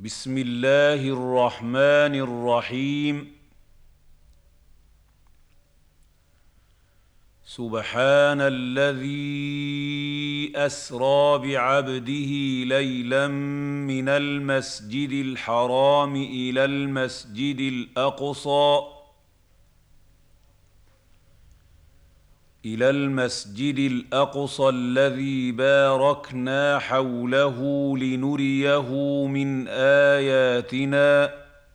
بسم الله الرحمن الرحيم. سبحان الذي أسرى بعبده ليلا من المسجد الحرام إلى المسجد الأقصى الذي باركنا حوله لنريه من آياتنا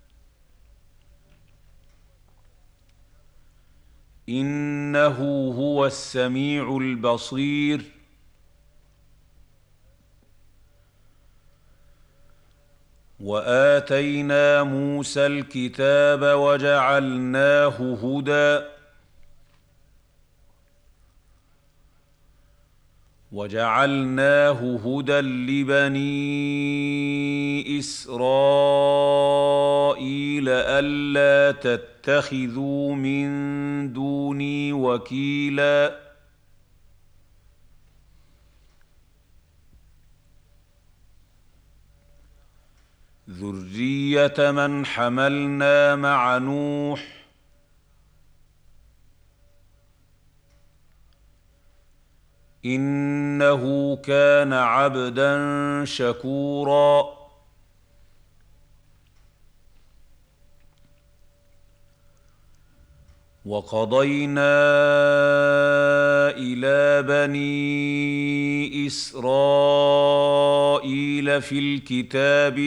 إنه هو السميع البصير. وآتينا موسى الكتاب وجعلناه هدى لبني إسرائيل ألا تتخذوا من دوني وكيلا ذرية من حملنا مع نوح إنه كان عبدا شكورا. وقضينا إلى بني إسرائيل في الكتاب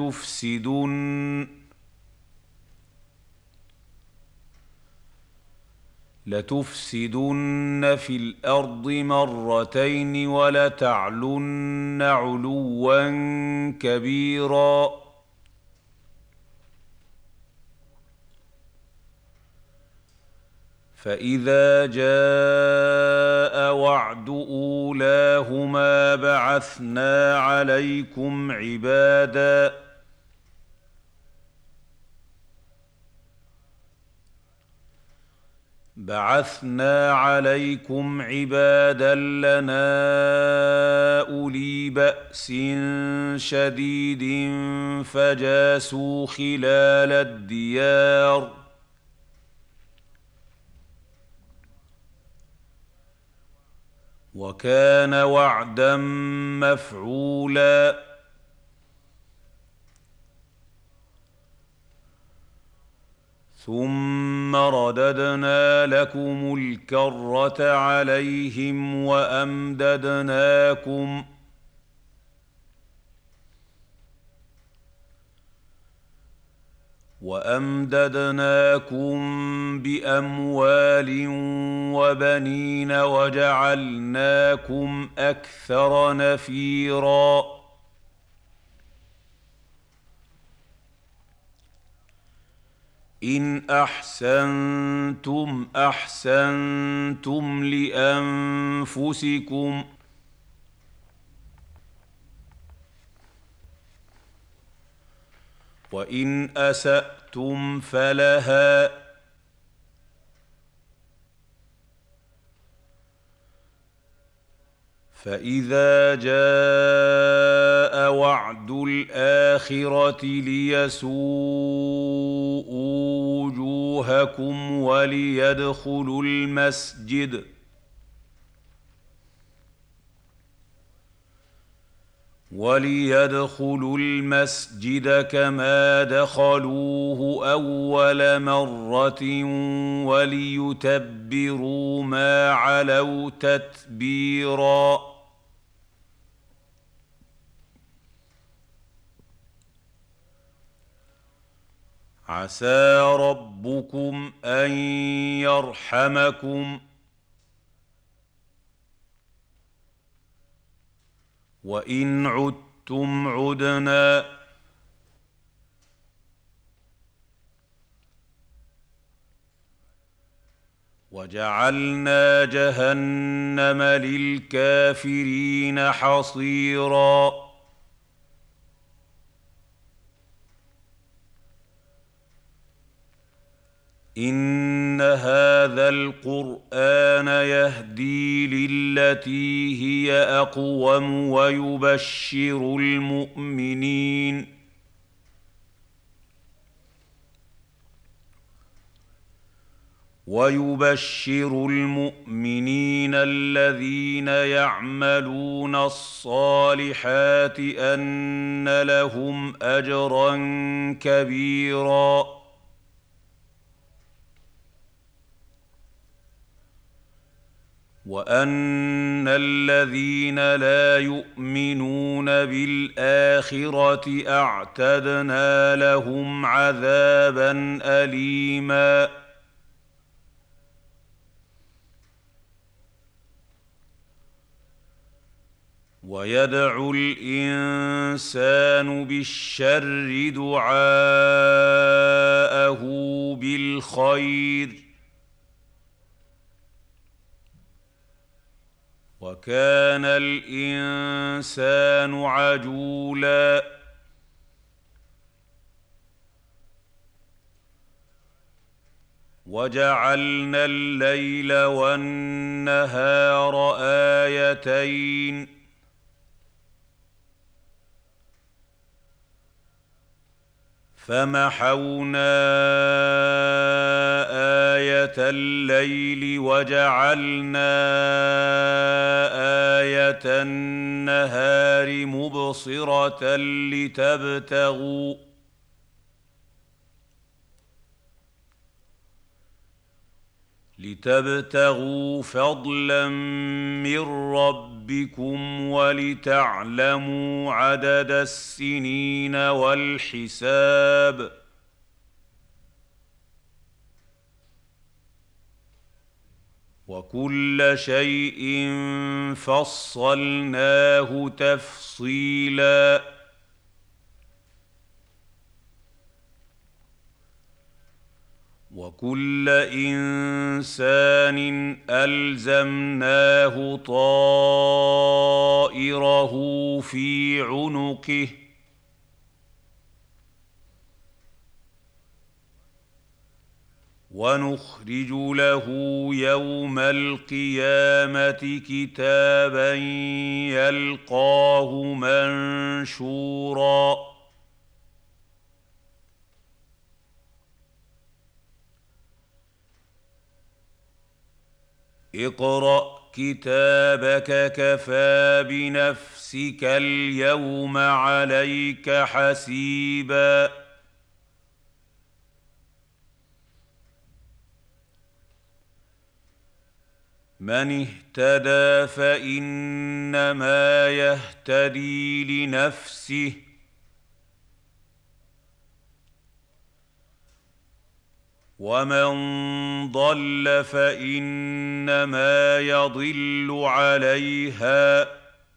لتفسدن في الأرض مرتين ولتعلن علوا كبيرا. فإذا جاء وعد أولاهما بعثنا عليكم عبادا لنا أولي بأس شديد فجاسوا خلال الديار وكان وعدا مفعولا. ثم رددنا لكم الكرة عليهم وأمددناكم بأموال وبنين وجعلناكم أكثر نفيرا. إن أحسنتم أحسنتم لأنفسكم وإن أسأتم فلها. فإذا جاء وعد الآخرة ليسوءوا وجوهكم وليدخلوا المسجد كما دخلوه أول مرة وليتبروا ما علوا تتبيرا. عسى ربكم أن يرحمكم وإن عدتم عدنا وجعلنا جهنم للكافرين حصيرا. إن هذا القرآن يهدي للتي هي أقوم ويبشر المؤمنين ويبشر المؤمنين الذين يعملون الصالحات أن لهم أجرا كبيرا وأن الذين لا يؤمنون بالآخرة أعتدنا لهم عذابا أليما ويدعو الإنسان بالشر دعاءه بالخير وكان الإنسان عجولا وجعلنا الليل والنهار آيتين فمحونا آية الليل وجعلنا آية النهار مبصرة لتبتغوا فضلا من ربكم ولتعلموا عدد السنين والحساب وكل شيء فصلناه تفصيلا وكل إنسان ألزمناه طائره في عنقه ونخرج له يوم القيامة كتابا يلقاه منشورا اقرأ كتابك كفى بنفسك اليوم عليك حسيبا من اهتدى فإنما يهتدي لنفسه ومن ضل فإنما يضل عليها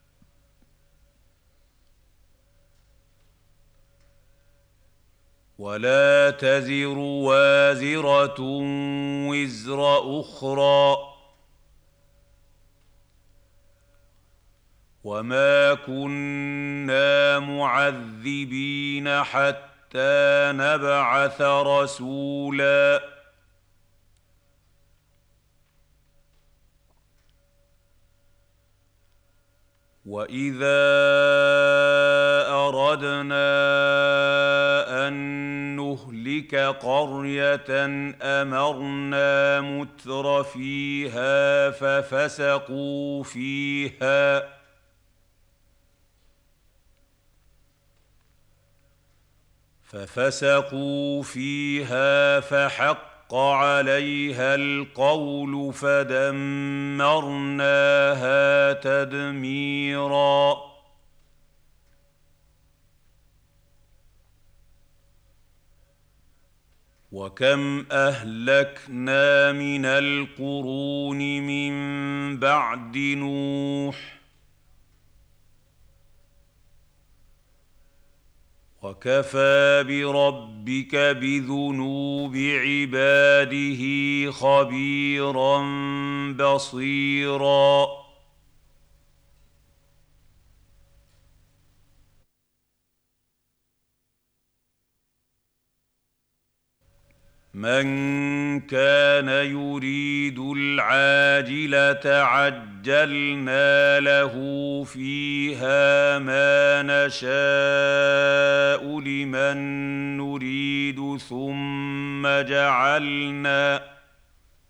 ولا تزر وازرة وزر أخرى وما كنا معذبين حتى نبعث رسولا وإذا أردنا أن نهلك قرية أمرنا متر فيها ففسقوا فيها فحق عليها القول فدمرناها تدميرا وكم أهلكنا من القرون من بعد نوح وكفى بربك بذنوب عباده خبيرا بصيرا من كان يريد العاجلة عجلنا له فيها ما نشاء لمن نريد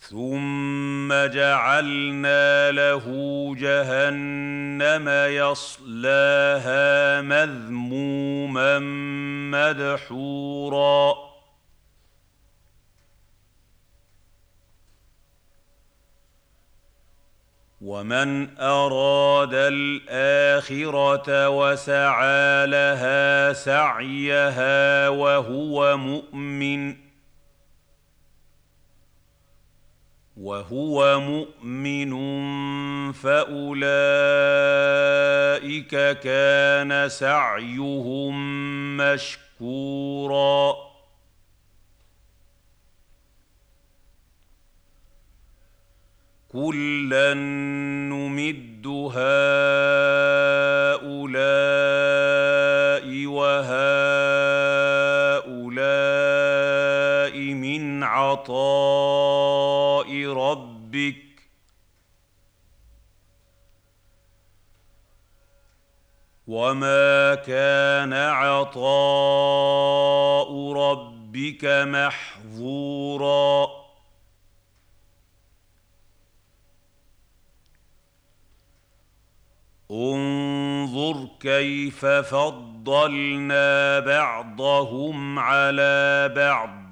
ثم جعلنا له جهنم يصلاها مذموما مدحورا ومن أراد الآخرة وسعى لها سعيها وهو مؤمن فأولئك كان سعيهم مشكورا كلا نمد هؤلاء وهؤلاء من عطاء ربك وما كان عطاء ربك محظورا انظر كيف فضلنا بعضهم على بعض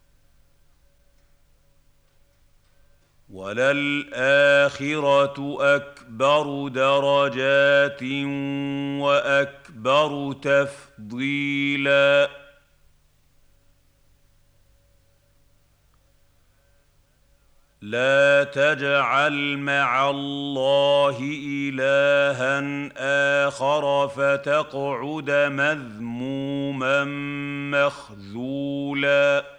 وللآخرة أكبر درجات وأكبر تفضيلا لا تجعل مع الله إلها آخر فتقعد مذموما مخذولا